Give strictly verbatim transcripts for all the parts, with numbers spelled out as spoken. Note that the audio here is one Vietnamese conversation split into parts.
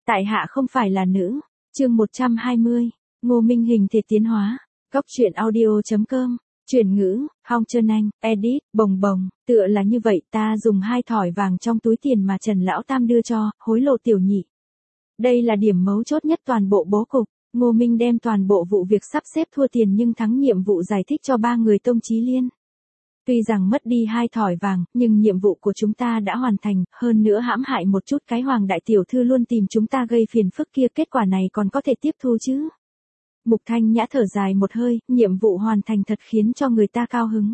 Tại hạ không phải là nữ. Chương một trăm hai mươi. Ngô Minh hình thể tiến hóa. Góc truyện audio.com. Chuyển ngữ, Hong Trơn Anh, edit, bồng bồng, tựa là như vậy, ta dùng hai thỏi vàng trong túi tiền mà Trần Lão Tam đưa cho, hối lộ tiểu nhị. Đây là điểm mấu chốt nhất toàn bộ bố cục. Ngô Minh đem toàn bộ vụ việc sắp xếp thua tiền nhưng thắng nhiệm vụ giải thích cho ba người Tông Chí Liên. Tuy rằng mất đi hai thỏi vàng, nhưng nhiệm vụ của chúng ta đã hoàn thành, hơn nữa hãm hại một chút cái Hoàng đại tiểu thư luôn tìm chúng ta gây phiền phức kia, kết quả này còn có thể tiếp thu chứ. Mục Thanh Nhã thở dài một hơi, nhiệm vụ hoàn thành thật khiến cho người ta cao hứng.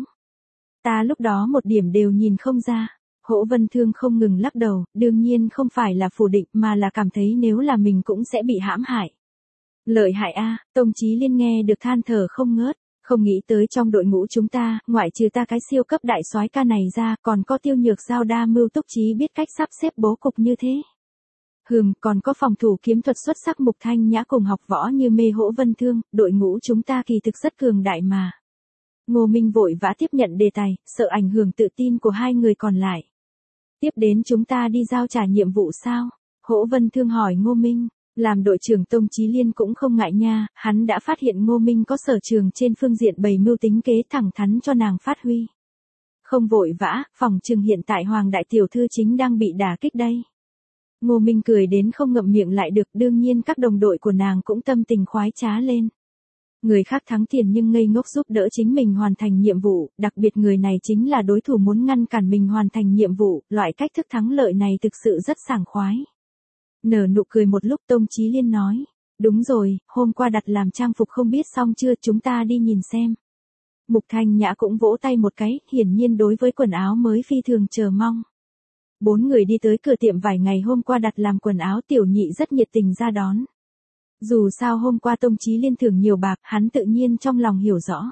Ta lúc đó một điểm đều nhìn không ra. Hỗ Vân Thương không ngừng lắc đầu, đương nhiên không phải là phủ định mà là cảm thấy nếu là mình cũng sẽ bị hãm hại. Lợi hại a, Tông Chí Liên nghe được than thở không ngớt, không nghĩ tới trong đội ngũ chúng ta, ngoại trừ ta cái siêu cấp đại soái ca này ra, còn có Tiêu Nhược Giao đa mưu túc trí biết cách sắp xếp bố cục như thế. Hừm, còn có phòng thủ kiếm thuật xuất sắc Mục Thanh Nhã cùng học võ như mê Hỗ Vân Thương, đội ngũ chúng ta kỳ thực rất cường đại mà. Ngô Minh vội vã tiếp nhận đề tài, sợ ảnh hưởng tự tin của hai người còn lại. Tiếp đến chúng ta đi giao trả nhiệm vụ sao? Hỗ Vân Thương hỏi Ngô Minh. Làm đội trưởng Tông Chí Liên cũng không ngại nha, hắn đã phát hiện Ngô Minh có sở trường trên phương diện bày mưu tính kế, thẳng thắn cho nàng phát huy. Không vội vã, phòng trường hiện tại Hoàng đại tiểu thư chính đang bị đả kích đây. Ngô Minh cười đến không ngậm miệng lại được, đương nhiên các đồng đội của nàng cũng tâm tình khoái trá lên. Người khác thắng tiền nhưng ngây ngốc giúp đỡ chính mình hoàn thành nhiệm vụ, đặc biệt người này chính là đối thủ muốn ngăn cản mình hoàn thành nhiệm vụ, loại cách thức thắng lợi này thực sự rất sảng khoái. Nở nụ cười một lúc Tông Chí Liên nói, đúng rồi, hôm qua đặt làm trang phục không biết xong chưa, chúng ta đi nhìn xem. Mục Thanh Nhã cũng vỗ tay một cái, hiển nhiên đối với quần áo mới phi thường chờ mong. Bốn người đi tới cửa tiệm vải ngày hôm qua đặt làm quần áo, tiểu nhị rất nhiệt tình ra đón. Dù sao hôm qua Tông Chí Liên thưởng nhiều bạc, hắn tự nhiên trong lòng hiểu rõ.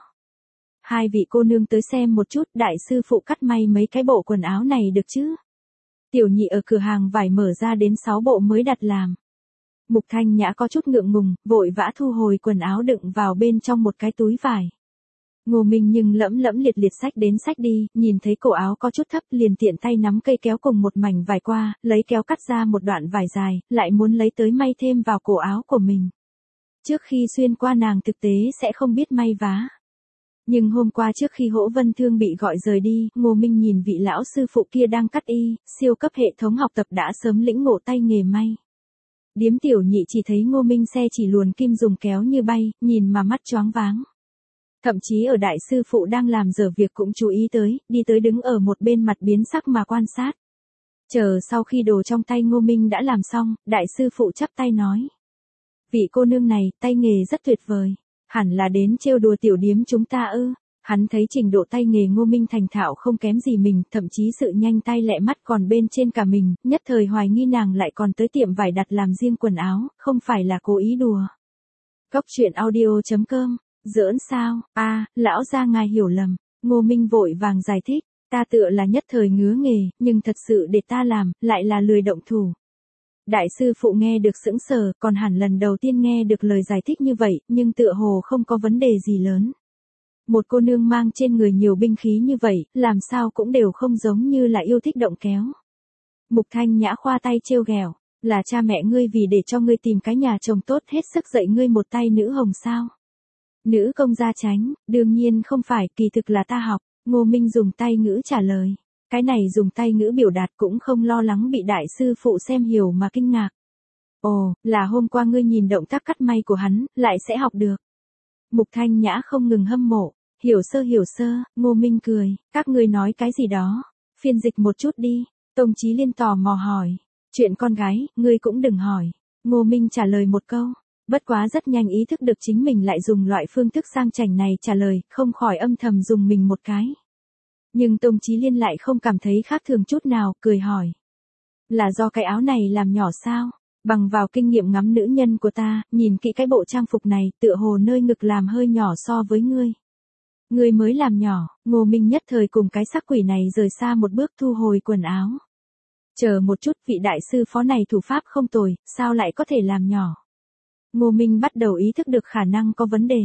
Hai vị cô nương tới xem một chút, đại sư phụ cắt may mấy cái bộ quần áo này được chứ? Tiểu nhị ở cửa hàng vải mở ra đến sáu bộ mới đặt làm. Mục Thanh Nhã có chút ngượng ngùng, vội vã thu hồi quần áo đựng vào bên trong một cái túi vải. Ngô Minh nhưng lẫm lẫm liệt liệt xách đến xách đi, nhìn thấy cổ áo có chút thấp liền tiện tay nắm cây kéo cùng một mảnh vải qua, lấy kéo cắt ra một đoạn vải dài, lại muốn lấy tới may thêm vào cổ áo của mình. Trước khi xuyên qua nàng thực tế sẽ không biết may vá. Nhưng hôm qua trước khi Hỗ Vân Thương bị gọi rời đi, Ngô Minh nhìn vị lão sư phụ kia đang cắt y, siêu cấp hệ thống học tập đã sớm lĩnh ngộ tay nghề may. Điếm tiểu nhị chỉ thấy Ngô Minh xe chỉ luồn kim dùng kéo như bay, nhìn mà mắt choáng váng. Thậm chí ở đại sư phụ đang làm dở việc cũng chú ý tới, đi tới đứng ở một bên mặt biến sắc mà quan sát. Chờ sau khi đồ trong tay Ngô Minh đã làm xong, đại sư phụ chắp tay nói. Vị cô nương này, tay nghề rất tuyệt vời. Hẳn là đến trêu đùa tiểu điếm chúng ta ư. Hắn thấy trình độ tay nghề Ngô Minh thành thạo không kém gì mình, thậm chí sự nhanh tay lẹ mắt còn bên trên cả mình, nhất thời hoài nghi nàng lại còn tới tiệm vải đặt làm riêng quần áo, không phải là cố ý đùa. Góc truyện audio.com. Giỡn sao? A, à, lão gia ngài hiểu lầm. Ngô Minh vội vàng giải thích, ta tựa là nhất thời ngứa nghề, nhưng thật sự để ta làm, lại là lười động thủ. Đại sư phụ nghe được sững sờ, còn hẳn lần đầu tiên nghe được lời giải thích như vậy, nhưng tựa hồ không có vấn đề gì lớn. Một cô nương mang trên người nhiều binh khí như vậy, làm sao cũng đều không giống như là yêu thích động kéo. Mục Thanh Nhã khoa tay trêu ghẹo, là cha mẹ ngươi vì để cho ngươi tìm cái nhà chồng tốt hết sức dạy ngươi một tay nữ hồng sao? Nữ công gia tránh, đương nhiên không phải, kỳ thực là ta học. Ngô Minh dùng tay ngữ trả lời. Cái này dùng tay ngữ biểu đạt cũng không lo lắng bị đại sư phụ xem hiểu mà kinh ngạc. Ồ, là hôm qua ngươi nhìn động tác cắt may của hắn, lại sẽ học được. Mục Thanh Nhã không ngừng hâm mộ. Hiểu sơ hiểu sơ, Ngô Minh cười, các ngươi nói cái gì đó. Phiên dịch một chút đi. Tông Chí Liên tò mò hỏi. Chuyện con gái, ngươi cũng đừng hỏi. Ngô Minh trả lời một câu. Bất quá rất nhanh ý thức được chính mình lại dùng loại phương thức sang chảnh này trả lời, không khỏi âm thầm dùng mình một cái. Nhưng Tông Chí Liên lại không cảm thấy khác thường chút nào, cười hỏi. Là do cái áo này làm nhỏ sao? Bằng vào kinh nghiệm ngắm nữ nhân của ta, nhìn kỹ cái bộ trang phục này, tựa hồ nơi ngực làm hơi nhỏ so với ngươi. Ngươi mới làm nhỏ, Ngô Minh nhất thời cùng cái sắc quỷ này rời xa một bước thu hồi quần áo. Chờ một chút, vị đại sư phó này thủ pháp không tồi, sao lại có thể làm nhỏ? Ngô Minh bắt đầu ý thức được khả năng có vấn đề.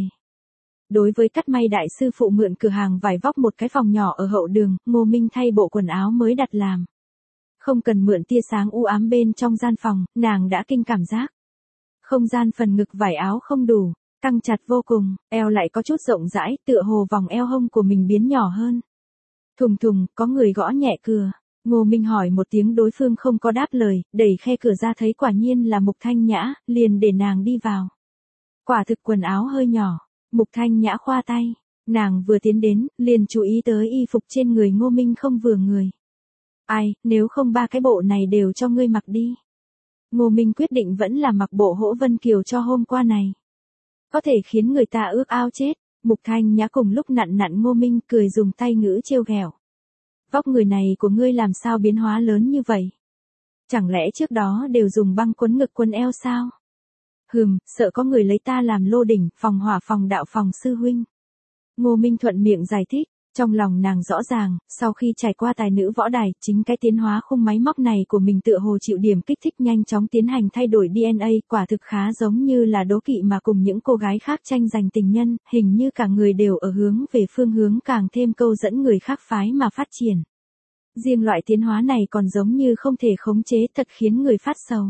Đối với cắt may đại sư phụ mượn cửa hàng vải vóc một cái phòng nhỏ ở hậu đường, Ngô Minh thay bộ quần áo mới đặt làm. Không cần mượn tia sáng u ám bên trong gian phòng, nàng đã kinh cảm giác. Không gian phần ngực vải áo không đủ, căng chặt vô cùng, eo lại có chút rộng rãi, tựa hồ vòng eo hông của mình biến nhỏ hơn. Thùng thùng, có người gõ nhẹ cửa. Ngô Minh hỏi một tiếng, đối phương không có đáp lời, đẩy khe cửa ra thấy quả nhiên là Mục Thanh Nhã, liền để nàng đi vào. Quả thực quần áo hơi nhỏ, Mục Thanh Nhã khoa tay, nàng vừa tiến đến, liền chú ý tới y phục trên người Ngô Minh không vừa người. Ai, nếu không ba cái bộ này đều cho ngươi mặc đi. Ngô Minh quyết định vẫn là mặc bộ Hỗ Vân Kiều cho hôm qua này. Có thể khiến người ta ước ao chết. Mục Thanh Nhã cùng lúc nặn nặn Ngô Minh, cười dùng tay ngữ trêu ghẹo. Vóc người này của ngươi làm sao biến hóa lớn như vậy? Chẳng lẽ trước đó đều dùng băng quấn ngực quấn eo sao? Hừm, sợ có người lấy ta làm lô đỉnh, phòng hỏa phòng đạo phòng sư huynh. Ngô Minh thuận miệng giải thích, trong lòng nàng rõ ràng, sau khi trải qua tài nữ võ đài, chính cái tiến hóa khung máy móc này của mình tựa hồ chịu điểm kích thích nhanh chóng tiến hành thay đổi đê en a, quả thực khá giống như là đố kỵ mà cùng những cô gái khác tranh giành tình nhân, hình như cả người đều ở hướng về phương hướng càng thêm câu dẫn người khác phái mà phát triển. Riêng loại tiến hóa này còn giống như không thể khống chế, thật khiến người phát sầu.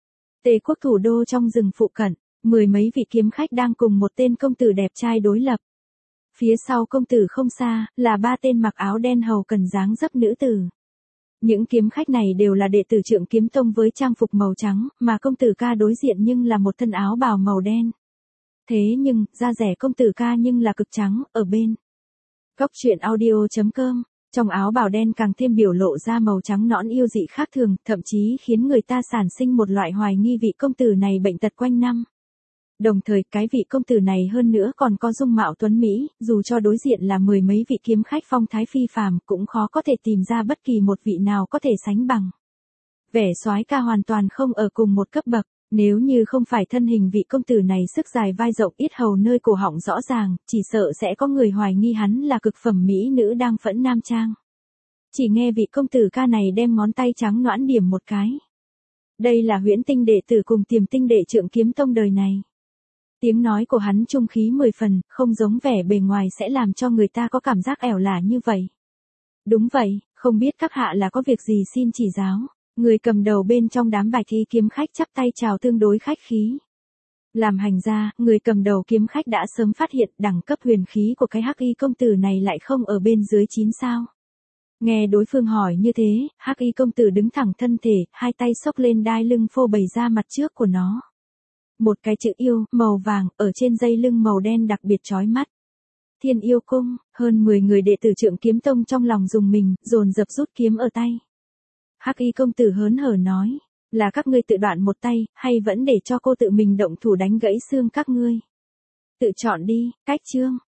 Tề quốc thủ đô trong rừng phụ cận, mười mấy vị kiếm khách đang cùng một tên công tử đẹp trai đối lập. Phía sau công tử không xa, là ba tên mặc áo đen hầu cần dáng dấp nữ tử. Những kiếm khách này đều là đệ tử Trượng Kiếm Tông với trang phục màu trắng, mà công tử ca đối diện nhưng là một thân áo bào màu đen. Thế nhưng, da rẻ công tử ca nhưng là cực trắng, ở bên. Góc truyện audio chấm com, trong áo bào đen càng thêm biểu lộ ra màu trắng nõn yêu dị khác thường, thậm chí khiến người ta sản sinh một loại hoài nghi vị công tử này bệnh tật quanh năm. Đồng thời cái vị công tử này hơn nữa còn có dung mạo tuấn Mỹ, dù cho đối diện là mười mấy vị kiếm khách phong thái phi phàm cũng khó có thể tìm ra bất kỳ một vị nào có thể sánh bằng. Vẻ soái ca hoàn toàn không ở cùng một cấp bậc, nếu như không phải thân hình vị công tử này sức dài vai rộng yết hầu nơi cổ họng rõ ràng, chỉ sợ sẽ có người hoài nghi hắn là cực phẩm mỹ nữ đang phẫn nam trang. Chỉ nghe vị công tử ca này đem ngón tay trắng nõn điểm một cái. Đây là Huyễn Tinh đệ tử cùng Tiềm Tinh đệ Trượng Kiếm Tông đời này. Tiếng nói của hắn trung khí mười phần, không giống vẻ bề ngoài sẽ làm cho người ta có cảm giác ẻo lả như vậy. Đúng vậy, không biết các hạ là có việc gì xin chỉ giáo. Người cầm đầu bên trong đám bài thi kiếm khách chắp tay chào tương đối khách khí. Làm hành ra, người cầm đầu kiếm khách đã sớm phát hiện đẳng cấp huyền khí của cái hắc y công tử này lại không ở bên dưới chín sao. Nghe đối phương hỏi như thế, hắc y công tử đứng thẳng thân thể, hai tay xốc lên đai lưng phô bày ra mặt trước của nó. Một cái chữ yêu, màu vàng, ở trên dây lưng màu đen đặc biệt chói mắt. Thiên Yêu Cung, hơn mười người đệ tử Trượng Kiếm Tông trong lòng dùng mình, dồn dập rút kiếm ở tay. Hắc y công tử hớn hở nói, là các ngươi tự đoạn một tay, hay vẫn để cho cô tự mình động thủ đánh gãy xương các ngươi? Tự chọn đi, cách chương,